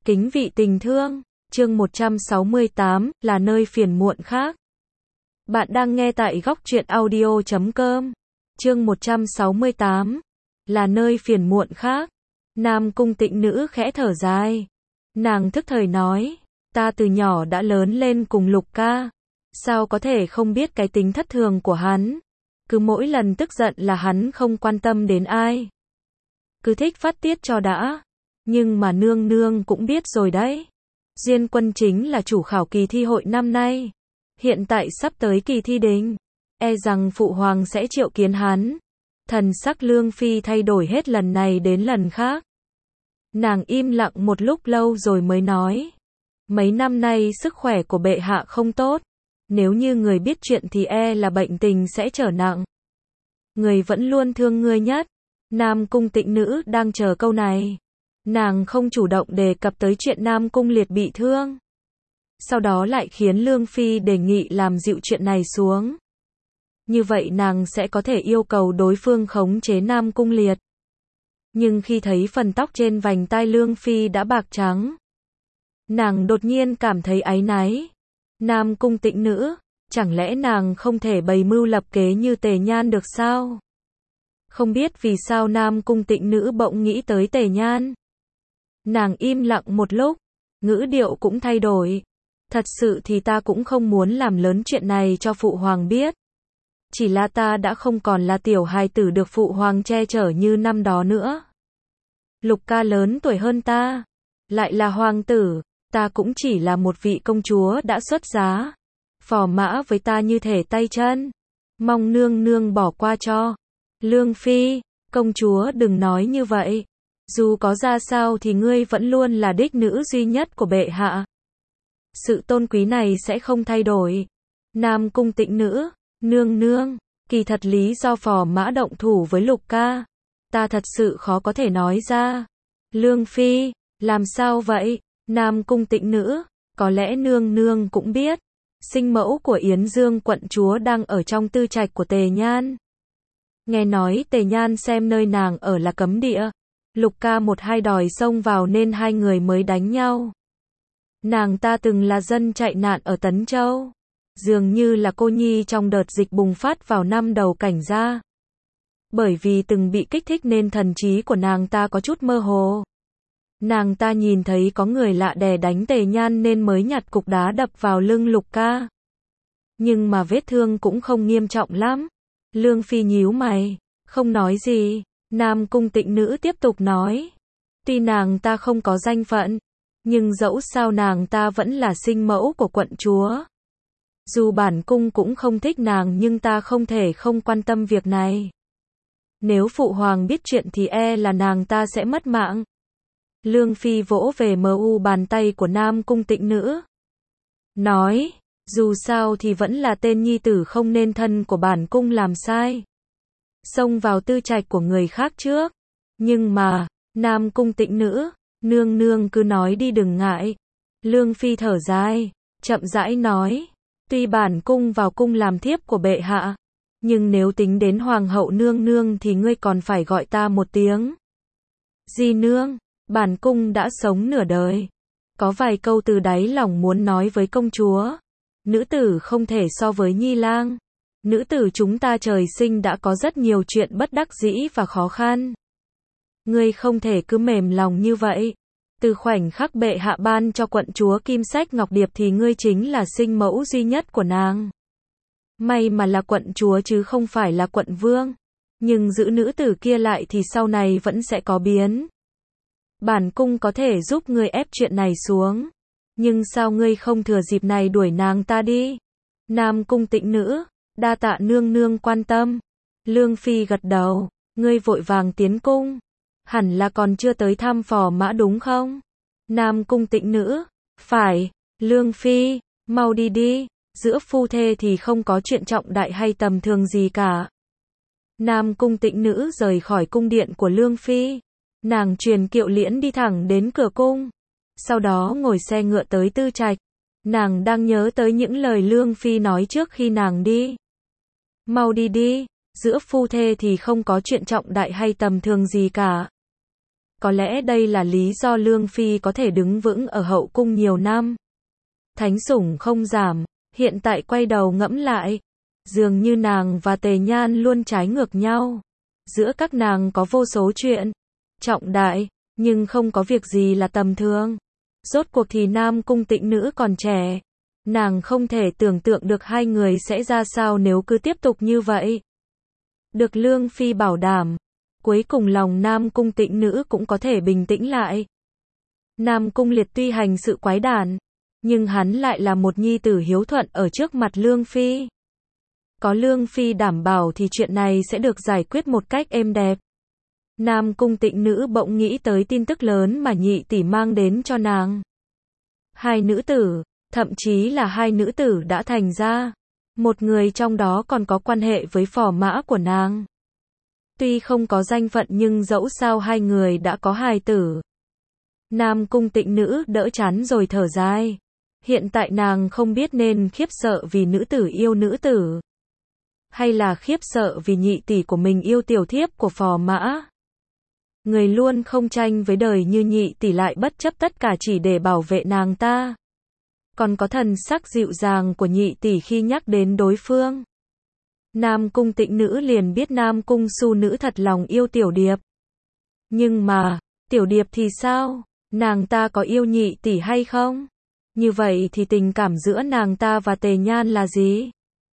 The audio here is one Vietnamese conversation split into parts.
Kính vị tình thương, chương 168, là nơi phiền muộn khác. Bạn đang nghe tại góc truyện audio.com. Chương 168, là nơi phiền muộn khác. Nam Cung Tịnh Nữ khẽ thở dài. Nàng thức thời nói, ta từ nhỏ đã lớn lên cùng Lục ca. Sao có thể không biết cái tính thất thường của hắn. Cứ mỗi lần tức giận là hắn không quan tâm đến ai. Cứ thích phát tiết cho đã. Nhưng mà nương nương cũng biết rồi đấy. Diên Quân chính là chủ khảo kỳ thi hội năm nay. Hiện tại sắp tới kỳ thi đình. E rằng phụ hoàng sẽ triệu kiến hắn. Thần sắc Lương Phi thay đổi hết lần này đến lần khác. Nàng im lặng một lúc lâu rồi mới nói. Mấy năm nay sức khỏe của bệ hạ không tốt. Nếu như người biết chuyện thì e là bệnh tình sẽ trở nặng. Người vẫn luôn thương ngươi nhất. Nam Cung Tịnh Nữ đang chờ câu này. Nàng không chủ động đề cập tới chuyện Nam Cung Liệt bị thương. Sau đó lại khiến Lương Phi đề nghị làm dịu chuyện này xuống. Như vậy nàng sẽ có thể yêu cầu đối phương khống chế Nam Cung Liệt. Nhưng khi thấy phần tóc trên vành tai Lương Phi đã bạc trắng, nàng đột nhiên cảm thấy áy náy. Nam Cung Tịnh Nữ, chẳng lẽ nàng không thể bày mưu lập kế như Tề Nhan được sao? Không biết vì sao Nam Cung Tịnh Nữ bỗng nghĩ tới Tề Nhan. Nàng im lặng một lúc, ngữ điệu cũng thay đổi. Thật sự thì ta cũng không muốn làm lớn chuyện này cho phụ hoàng biết. Chỉ là ta đã không còn là tiểu hài tử được phụ hoàng che chở như năm đó nữa. Lục ca lớn tuổi hơn ta, lại là hoàng tử, ta cũng chỉ là một vị công chúa đã xuất giá. Phò mã với ta như thể tay chân. Mong nương nương bỏ qua cho. Lương Phi, công chúa đừng nói như vậy. Dù có ra sao thì ngươi vẫn luôn là đích nữ duy nhất của bệ hạ. Sự tôn quý này sẽ không thay đổi. Nam Cung Tịnh Nữ, nương nương, kỳ thật lý do phò mã động thủ với Lục ca, ta thật sự khó có thể nói ra. Lương Phi, làm sao vậy? Nam Cung Tịnh Nữ, có lẽ nương nương cũng biết. Sinh mẫu của Yến Dương quận chúa đang ở trong tư trạch của Tề Nhan. Nghe nói Tề Nhan xem nơi nàng ở là cấm địa. Lục ca một hai đòi xông vào nên hai người mới đánh nhau. Nàng ta từng là dân chạy nạn ở Tấn Châu. Dường như là cô nhi trong đợt dịch bùng phát vào năm đầu cảnh gia. Bởi vì từng bị kích thích nên thần trí của nàng ta có chút mơ hồ. Nàng ta nhìn thấy có người lạ đè đánh Tề Nhan nên mới nhặt cục đá đập vào lưng Lục ca. Nhưng mà vết thương cũng không nghiêm trọng lắm. Lương Phi nhíu mày, không nói gì. Nam Cung Tịnh Nữ tiếp tục nói. Tuy nàng ta không có danh phận, nhưng dẫu sao nàng ta vẫn là sinh mẫu của quận chúa. Dù bản cung cũng không thích nàng nhưng ta không thể không quan tâm việc này. Nếu phụ hoàng biết chuyện thì e là nàng ta sẽ mất mạng. Lương Phi vỗ về bàn tay của Nam Cung Tịnh Nữ. Nói, dù sao thì vẫn là tên nhi tử không nên thân của bản cung làm sai. Xông vào tư trạch của người khác trước. Nhưng mà, Nam Cung Tịnh Nữ, nương nương cứ nói đi đừng ngại. Lương Phi thở dài, chậm rãi nói. Tuy bản cung vào cung làm thiếp của bệ hạ, nhưng nếu tính đến hoàng hậu nương nương thì ngươi còn phải gọi ta một tiếng. Di nương, bản cung đã sống nửa đời. Có vài câu từ đáy lòng muốn nói với công chúa. Nữ tử không thể so với nhi lang. Nữ tử chúng ta trời sinh đã có rất nhiều chuyện bất đắc dĩ và khó khăn. Ngươi không thể cứ mềm lòng như vậy. Từ khoảnh khắc bệ hạ ban cho quận chúa Kim Sách Ngọc Điệp thì ngươi chính là sinh mẫu duy nhất của nàng. May mà là quận chúa chứ không phải là quận vương. Nhưng giữ nữ tử kia lại thì sau này vẫn sẽ có biến. Bản cung có thể giúp ngươi ép chuyện này xuống. Nhưng sao ngươi không thừa dịp này đuổi nàng ta đi? Nam Cung Tịnh Nữ, đa tạ nương nương quan tâm. Lương Phi gật đầu, ngươi vội vàng tiến cung. Hẳn là còn chưa tới thăm phò mã đúng không? Nam Cung Tịnh Nữ, phải. Lương Phi, mau đi đi. Giữa phu thê thì không có chuyện trọng đại hay tầm thường gì cả. Nam Cung Tịnh Nữ rời khỏi cung điện của Lương Phi. Nàng truyền kiệu liễn đi thẳng đến cửa cung. Sau đó ngồi xe ngựa tới tư trạch. Nàng đang nhớ tới những lời Lương Phi nói trước khi nàng đi. Mau đi đi, giữa phu thê thì không có chuyện trọng đại hay tầm thường gì cả. Có lẽ đây là lý do Lương Phi có thể đứng vững ở hậu cung nhiều năm. Thánh sủng không giảm, hiện tại quay đầu ngẫm lại, dường như nàng và Tề Nhan luôn trái ngược nhau. Giữa các nàng có vô số chuyện trọng đại, nhưng không có việc gì là tầm thường. Rốt cuộc thì Nam Cung Tịnh Nữ còn trẻ, nàng không thể tưởng tượng được hai người sẽ ra sao nếu cứ tiếp tục như vậy. Được Lương Phi bảo đảm, cuối cùng lòng Nam Cung Tịnh Nữ cũng có thể bình tĩnh lại. Nam Cung Liệt tuy hành sự quái đản, nhưng hắn lại là một nhi tử hiếu thuận ở trước mặt Lương Phi. Có Lương Phi đảm bảo thì chuyện này sẽ được giải quyết một cách êm đẹp. Nam Cung Tịnh Nữ bỗng nghĩ tới tin tức lớn mà nhị tỷ mang đến cho nàng. Hai nữ tử, thậm chí là hai nữ tử đã thành ra. Một người trong đó còn có quan hệ với phò mã của nàng. Tuy không có danh phận nhưng dẫu sao hai người đã có hài tử. Nam Cung Tịnh Nữ đỡ chán rồi thở dài. Hiện tại nàng không biết nên khiếp sợ vì nữ tử yêu nữ tử, hay là khiếp sợ vì nhị tỷ của mình yêu tiểu thiếp của phò mã. Người luôn không tranh với đời như nhị tỷ lại bất chấp tất cả chỉ để bảo vệ nàng ta. Còn có thần sắc dịu dàng của nhị tỷ khi nhắc đến đối phương. Nam Cung Tịnh Nữ liền biết Nam Cung Su Nữ thật lòng yêu Tiểu Điệp. Nhưng mà, Tiểu Điệp thì sao? Nàng ta có yêu nhị tỷ hay không? Như vậy thì tình cảm giữa nàng ta và Tề Nhan là gì?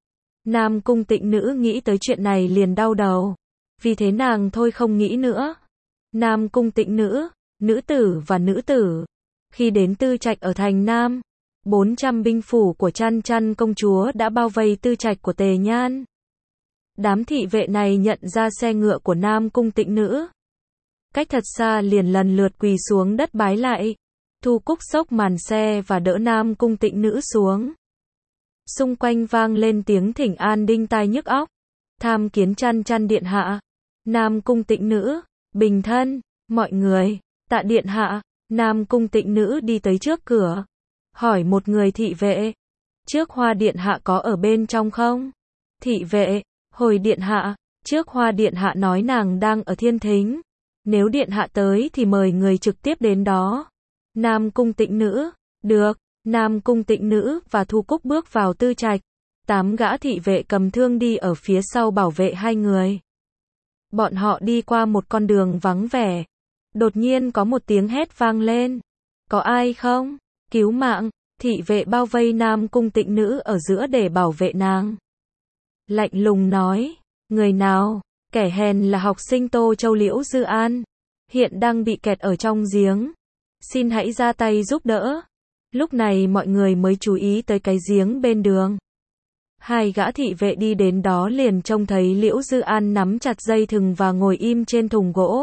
Nam Cung Tịnh Nữ nghĩ tới chuyện này liền đau đầu. Vì thế nàng thôi không nghĩ nữa. Nam Cung Tịnh Nữ, nữ tử và nữ tử. Khi đến Tư Trạch ở thành Nam, 400 binh phủ của Chăn Chăn công chúa đã bao vây Tư Trạch của Tề Nhan. Đám thị vệ này nhận ra xe ngựa của Nam Cung Tịnh Nữ. Cách thật xa liền lần lượt quỳ xuống đất bái lại. Thu Cúc xốc màn xe và đỡ Nam Cung Tịnh Nữ xuống. Xung quanh vang lên tiếng thỉnh an đinh tai nhức óc. Tham kiến Chăn Chăn điện hạ. Nam Cung Tịnh Nữ, bình thân, mọi người, tạ điện hạ. Nam Cung Tịnh Nữ đi tới trước cửa, hỏi một người thị vệ. Trước Hoa điện hạ có ở bên trong không? Thị vệ, hồi điện hạ, trước Hoa điện hạ nói nàng đang ở Thiên Thính. Nếu điện hạ tới thì mời người trực tiếp đến đó. Nam Cung Tịnh Nữ, được. Nam Cung Tịnh Nữ và Thu Cúc bước vào Tư Trạch. 8 gã thị vệ cầm thương đi ở phía sau bảo vệ hai người. Bọn họ đi qua một con đường vắng vẻ. Đột nhiên có một tiếng hét vang lên. Có ai không? Cứu mạng! Thị vệ bao vây Nam Cung Tịnh Nữ ở giữa để bảo vệ nàng. Lạnh lùng nói, người nào? Kẻ hèn là học sinh Tô Châu Liễu Dư An. Hiện đang bị kẹt ở trong giếng. Xin hãy ra tay giúp đỡ. Lúc này mọi người mới chú ý tới cái giếng bên đường. Hai gã thị vệ đi đến đó liền trông thấy Liễu Dư An nắm chặt dây thừng và ngồi im trên thùng gỗ.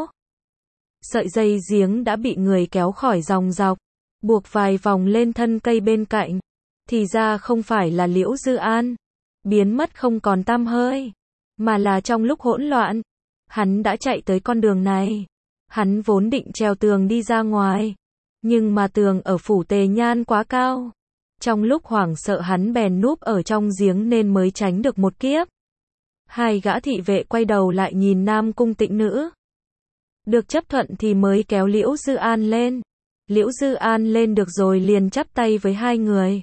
Sợi dây giếng đã bị người kéo khỏi dòng dọc, buộc vài vòng lên thân cây bên cạnh. Thì ra không phải là Liễu Dư An biến mất không còn tăm hơi, mà là trong lúc hỗn loạn, hắn đã chạy tới con đường này. Hắn vốn định trèo tường đi ra ngoài, nhưng mà tường ở phủ Tề Nhan quá cao. Trong lúc hoảng sợ hắn bèn núp ở trong giếng nên mới tránh được một kiếp. Hai gã thị vệ quay đầu lại nhìn Nam Cung Tịnh Nữ. Được chấp thuận thì mới kéo Liễu Dư An lên. Liễu Dư An lên được rồi liền chắp tay với hai người.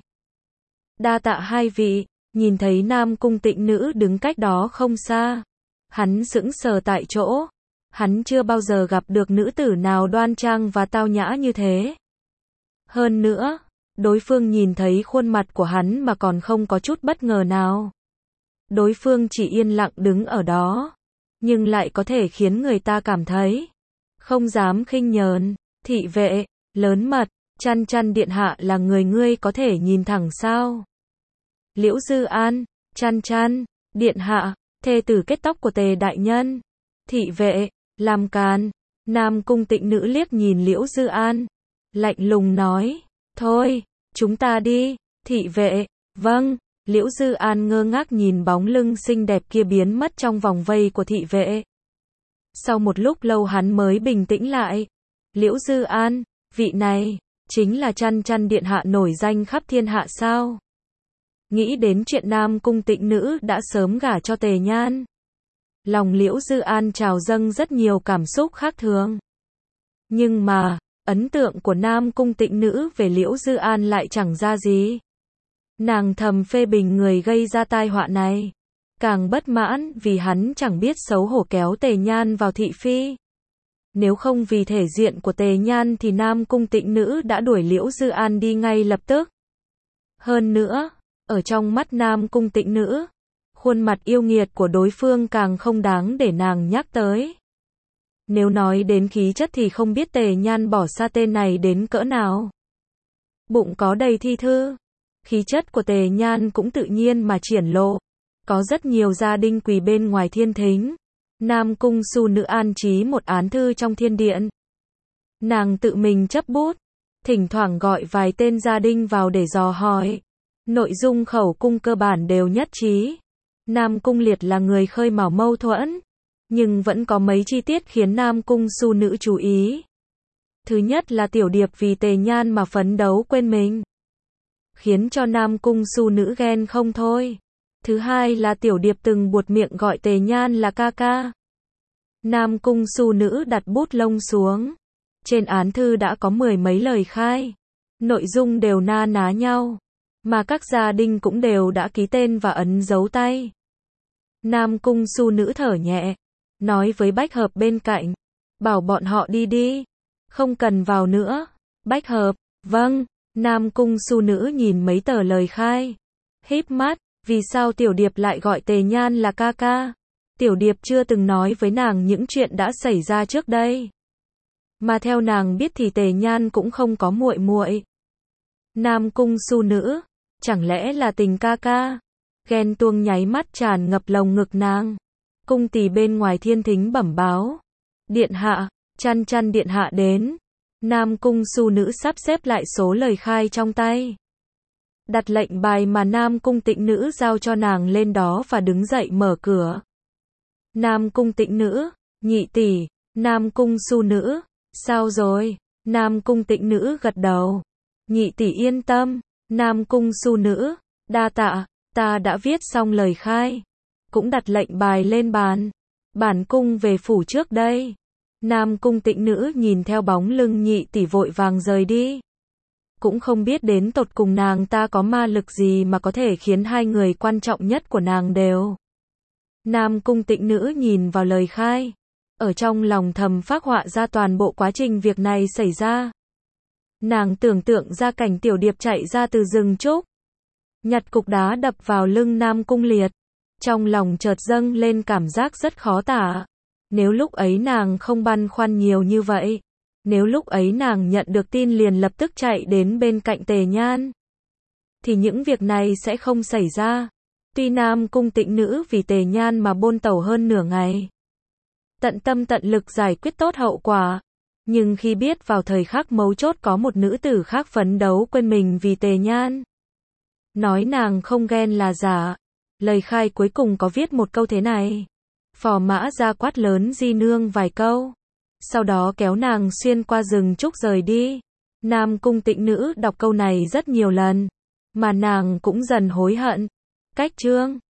Đa tạ hai vị. Nhìn thấy Nam Cung Tịnh Nữ đứng cách đó không xa, hắn sững sờ tại chỗ. Hắn chưa bao giờ gặp được nữ tử nào đoan trang và tao nhã như thế. Hơn nữa, đối phương nhìn thấy khuôn mặt của hắn mà còn không có chút bất ngờ nào. Đối phương chỉ yên lặng đứng ở đó, nhưng lại có thể khiến người ta cảm thấy không dám khinh nhờn. Thị vệ, lớn mật, Chăn Chăn điện hạ là người ngươi có thể nhìn thẳng sao? Liễu Dư An, Chăn Chăn, điện hạ, thê tử kết tóc của Tề đại nhân. Thị vệ, làm càn. Nam Cung Tịnh Nữ liếc nhìn Liễu Dư An, lạnh lùng nói, thôi, chúng ta đi. Thị vệ, vâng. Liễu Dư An ngơ ngác nhìn bóng lưng xinh đẹp kia biến mất trong vòng vây của thị vệ. Sau một lúc lâu hắn mới bình tĩnh lại. Liễu Dư An, vị này chính là Chăn Chăn điện hạ nổi danh khắp thiên hạ sao? Nghĩ đến chuyện Nam Cung Tịnh Nữ đã sớm gả cho Tề Nhan, lòng Liễu Dư An trào dâng rất nhiều cảm xúc khác thường. Nhưng mà, ấn tượng của Nam Cung Tịnh Nữ về Liễu Dư An lại chẳng ra gì. Nàng thầm phê bình người gây ra tai họa này. Càng bất mãn vì hắn chẳng biết xấu hổ kéo Tề Nhan vào thị phi. Nếu không vì thể diện của Tề Nhan thì Nam Cung Tịnh Nữ đã đuổi Liễu Dư An đi ngay lập tức. Hơn nữa, ở trong mắt Nam Cung Tịnh Nữ, khuôn mặt yêu nghiệt của đối phương càng không đáng để nàng nhắc tới. Nếu nói đến khí chất thì không biết Tề Nhan bỏ xa tên này đến cỡ nào. Bụng có đầy thi thư, khí chất của Tề Nhan cũng tự nhiên mà triển lộ. Có rất nhiều gia đình quỳ bên ngoài thiên thính. Nam Cung Su Nữ an trí một án thư trong thiên điện. Nàng tự mình chấp bút, thỉnh thoảng gọi vài tên gia đình vào để dò hỏi. Nội dung khẩu cung cơ bản đều nhất trí. Nam Cung Liệt là người khơi mào mâu thuẫn, nhưng vẫn có mấy chi tiết khiến Nam Cung Su Nữ chú ý. Thứ nhất là Tiểu Điệp vì Tề Nhan mà phấn đấu quên mình, khiến cho Nam Cung Su Nữ ghen không thôi. Thứ hai là Tiểu Điệp từng buột miệng gọi Tề Nhan là ca ca. Nam Cung Su Nữ đặt bút lông xuống. Trên án thư đã có 10 mấy lời khai. Nội dung đều na ná nhau. Mà các gia đình cũng đều đã ký tên và ấn dấu tay. Nam Cung Su Nữ thở nhẹ, nói với Bách Hợp bên cạnh, bảo bọn họ đi đi, không cần vào nữa. Bách Hợp, vâng. Nam Cung Su Nữ nhìn mấy tờ lời khai, híp mắt, vì sao Tiểu Điệp lại gọi Tề Nhan là ca ca? Tiểu Điệp chưa từng nói với nàng những chuyện đã xảy ra trước đây. Mà theo nàng biết thì Tề Nhan cũng không có muội muội. Nam Cung Su Nữ, chẳng lẽ là tình ca ca? Ghen tuông nháy mắt tràn ngập lồng ngực nàng. Cung tỳ bên ngoài thiên thính bẩm báo. Điện hạ, Chăn Chăn điện hạ đến. Nam Cung Su Nữ sắp xếp lại số lời khai trong tay, đặt lệnh bài mà Nam Cung Tịnh Nữ giao cho nàng lên đó và đứng dậy mở cửa. Nam Cung Tịnh Nữ, nhị tỷ. Nam Cung Su Nữ, sao rồi? Nam Cung Tịnh Nữ gật đầu. Nhị tỷ yên tâm. Nam Cung Su Nữ, đa tạ, ta đã viết xong lời khai, cũng đặt lệnh bài lên bàn. Bản cung về phủ trước đây. Nam Cung Tịnh Nữ nhìn theo bóng lưng nhị tỷ vội vàng rời đi. Cũng không biết đến tột cùng nàng ta có ma lực gì mà có thể khiến hai người quan trọng nhất của nàng đều. Nam Cung Tịnh Nữ nhìn vào lời khai, ở trong lòng thầm phác họa ra toàn bộ quá trình việc này xảy ra. Nàng tưởng tượng ra cảnh Tiểu Điệp chạy ra từ rừng trúc, nhặt cục đá đập vào lưng Nam Cung Liệt. Trong lòng chợt dâng lên cảm giác rất khó tả. Nếu lúc ấy nàng không băn khoăn nhiều như vậy, nếu lúc ấy nàng nhận được tin liền lập tức chạy đến bên cạnh Tề Nhan, thì những việc này sẽ không xảy ra. Tuy Nam Cung Tịnh Nữ vì Tề Nhan mà bôn tẩu hơn nửa ngày, tận tâm tận lực giải quyết tốt hậu quả, nhưng khi biết vào thời khắc mấu chốt có một nữ tử khác phấn đấu quên mình vì Tề Nhan, nói nàng không ghen là giả. Lời khai cuối cùng có viết một câu thế này: phò mã ra quát lớn Di Nương vài câu, sau đó kéo nàng xuyên qua rừng trúc rời đi. Nam Cung Tịnh Nữ đọc câu này rất nhiều lần, mà nàng cũng dần hối hận. Cách chương